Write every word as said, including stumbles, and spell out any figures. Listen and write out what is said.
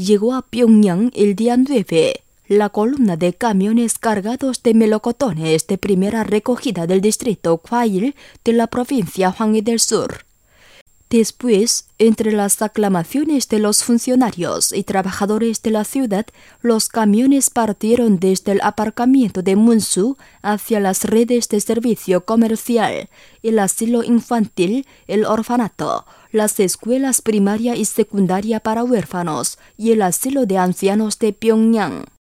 llegó a Pyongyang el día nueve. La columna de camiones cargados de melocotones de primera recogida del distrito Gwail de la provincia Hwanghae del Sur. Después, entre las aclamaciones de los funcionarios y trabajadores de la ciudad, los camiones partieron desde el aparcamiento de Munsu hacia las redes de servicio comercial, el asilo infantil, el orfanato, las escuelas primaria y secundaria para huérfanos y el asilo de ancianos de Pyongyang.